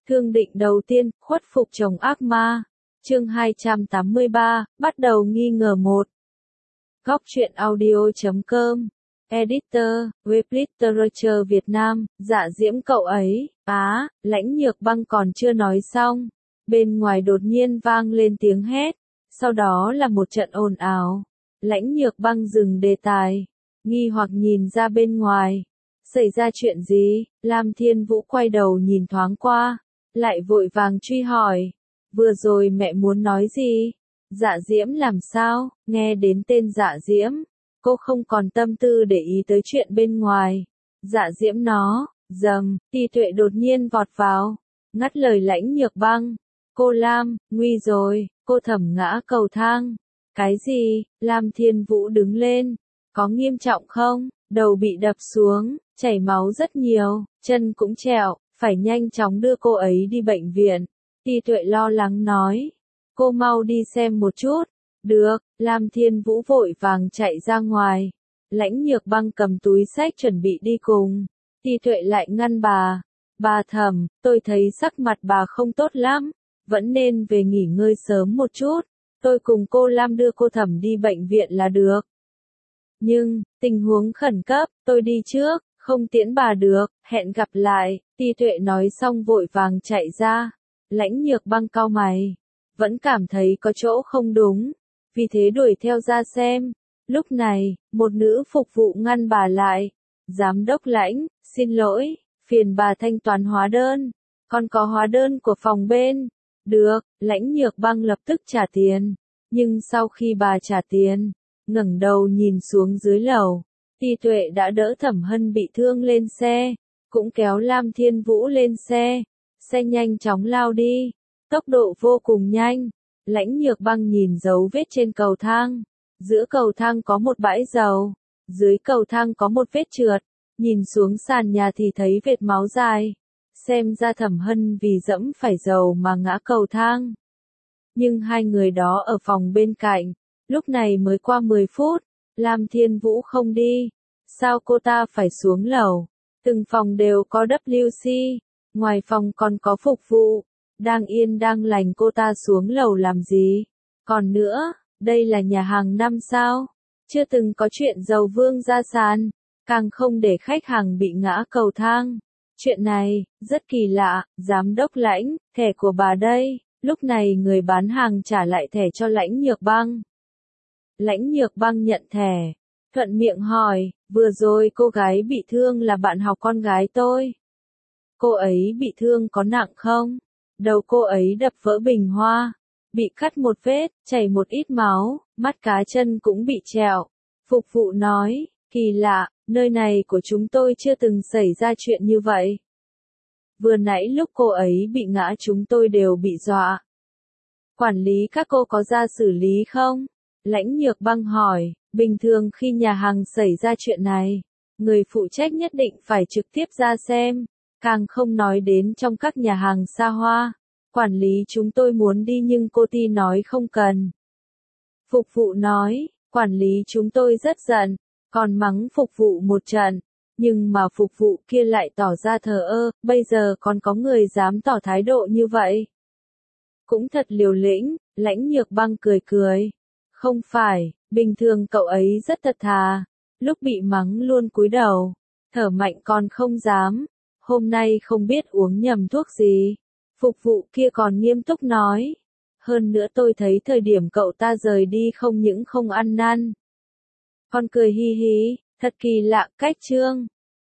Thương định đầu tiên, khuất phục chồng ác ma. Chương 283, bắt đầu nghi ngờ 1. Góc truyện audio.com. Editor, Web Literature Việt Nam, Dạ Diễm cậu ấy, Lãnh Nhược Băng còn chưa nói xong. Bên ngoài đột nhiên vang lên tiếng hét, sau đó là một trận ồn ào. Lãnh Nhược Băng dừng đề tài, nghi hoặc nhìn ra bên ngoài. Xảy ra chuyện gì? Lam Thiên Vũ quay đầu nhìn thoáng qua, lại vội vàng truy hỏi. Vừa rồi mẹ muốn nói gì? Dạ Diễm làm sao? Nghe đến tên Dạ Diễm, cô không còn tâm tư để ý tới chuyện bên ngoài. Dạ Diễm nó, Ti Tuệ đột nhiên vọt vào, ngắt lời Lãnh Nhược Băng. Cô Lam, nguy rồi, cô Thẩm ngã cầu thang. Cái gì? Lam Thiên Vũ đứng lên. Có nghiêm trọng không? Đầu bị đập xuống, chảy máu rất nhiều, chân cũng trẹo, phải nhanh chóng đưa cô ấy đi bệnh viện. Ti Tuệ lo lắng nói. Cô mau đi xem một chút. Được, Lam Thiên Vũ vội vàng chạy ra ngoài. Lãnh Nhược Băng cầm túi xách chuẩn bị đi cùng. Ti Tuệ lại ngăn bà. Bà Thẩm, tôi thấy sắc mặt bà không tốt lắm, vẫn nên về nghỉ ngơi sớm một chút. Tôi cùng cô Lam đưa cô Thẩm đi bệnh viện là được. Nhưng, tình huống khẩn cấp, tôi đi trước, không tiễn bà được, hẹn gặp lại. Ti Tuệ nói xong vội vàng chạy ra. Lãnh Nhược Băng cau mày, vẫn cảm thấy có chỗ không đúng, vì thế đuổi theo ra xem. Lúc này, một nữ phục vụ ngăn bà lại. Giám đốc Lãnh, xin lỗi, phiền bà thanh toán hóa đơn. Còn có hóa đơn của phòng bên. Được, Lãnh Nhược Băng lập tức trả tiền. Nhưng sau khi bà trả tiền, ngẩng đầu nhìn xuống dưới lầu, Ti Tuệ đã đỡ Thẩm Hân bị thương lên xe, cũng kéo Lam Thiên Vũ lên xe. Xe nhanh chóng lao đi, tốc độ vô cùng nhanh. Lãnh Nhược Băng nhìn dấu vết trên cầu thang. Giữa cầu thang có một bãi dầu, dưới cầu thang có một vết trượt, nhìn xuống sàn nhà thì thấy vệt máu dài. Xem ra Thẩm Hân vì dẫm phải dầu mà ngã cầu thang. Nhưng hai người đó ở phòng bên cạnh, lúc này mới qua 10 phút, Lam Thiên Vũ không đi. Sao cô ta phải xuống lầu? Từng phòng đều có WC, ngoài phòng còn có phục vụ. Đang yên đang lành cô ta xuống lầu làm gì? Còn nữa, đây là nhà hàng năm sao? Chưa từng có chuyện giàu vương ra sàn, càng không để khách hàng bị ngã cầu thang. Chuyện này, rất kỳ lạ. Giám đốc Lãnh, thẻ của bà đây. Lúc này người bán hàng trả lại thẻ cho Lãnh Nhược Băng. Lãnh Nhược Băng nhận thẻ, thuận miệng hỏi, vừa rồi cô gái bị thương là bạn học con gái tôi. Cô ấy bị thương có nặng không? Đầu cô ấy đập vỡ bình hoa, bị cắt một vết, chảy một ít máu, mắt cá chân cũng bị trẹo. Phục vụ nói, kỳ lạ, nơi này của chúng tôi chưa từng xảy ra chuyện như vậy. Vừa nãy lúc cô ấy bị ngã chúng tôi đều bị dọa. Quản lý các cô có ra xử lý không? Lãnh Nhược Băng hỏi, bình thường khi nhà hàng xảy ra chuyện này, người phụ trách nhất định phải trực tiếp ra xem, càng không nói đến trong các nhà hàng xa hoa. Quản lý chúng tôi muốn đi nhưng cô Ti nói không cần. Phục vụ nói, quản lý chúng tôi rất giận, còn mắng phục vụ một trận, nhưng mà phục vụ kia lại tỏ ra thờ ơ, bây giờ còn có người dám tỏ thái độ như vậy. Cũng thật liều lĩnh. Lãnh Nhược Băng cười cười. Không phải, bình thường cậu ấy rất thật thà, lúc bị mắng luôn cúi đầu, thở mạnh còn không dám. Hôm nay không biết uống nhầm thuốc gì. Phục vụ kia còn nghiêm túc nói. Hơn nữa tôi thấy thời điểm cậu ta rời đi không những không ăn năn, còn cười hi hí, thật kỳ lạ. Cách chương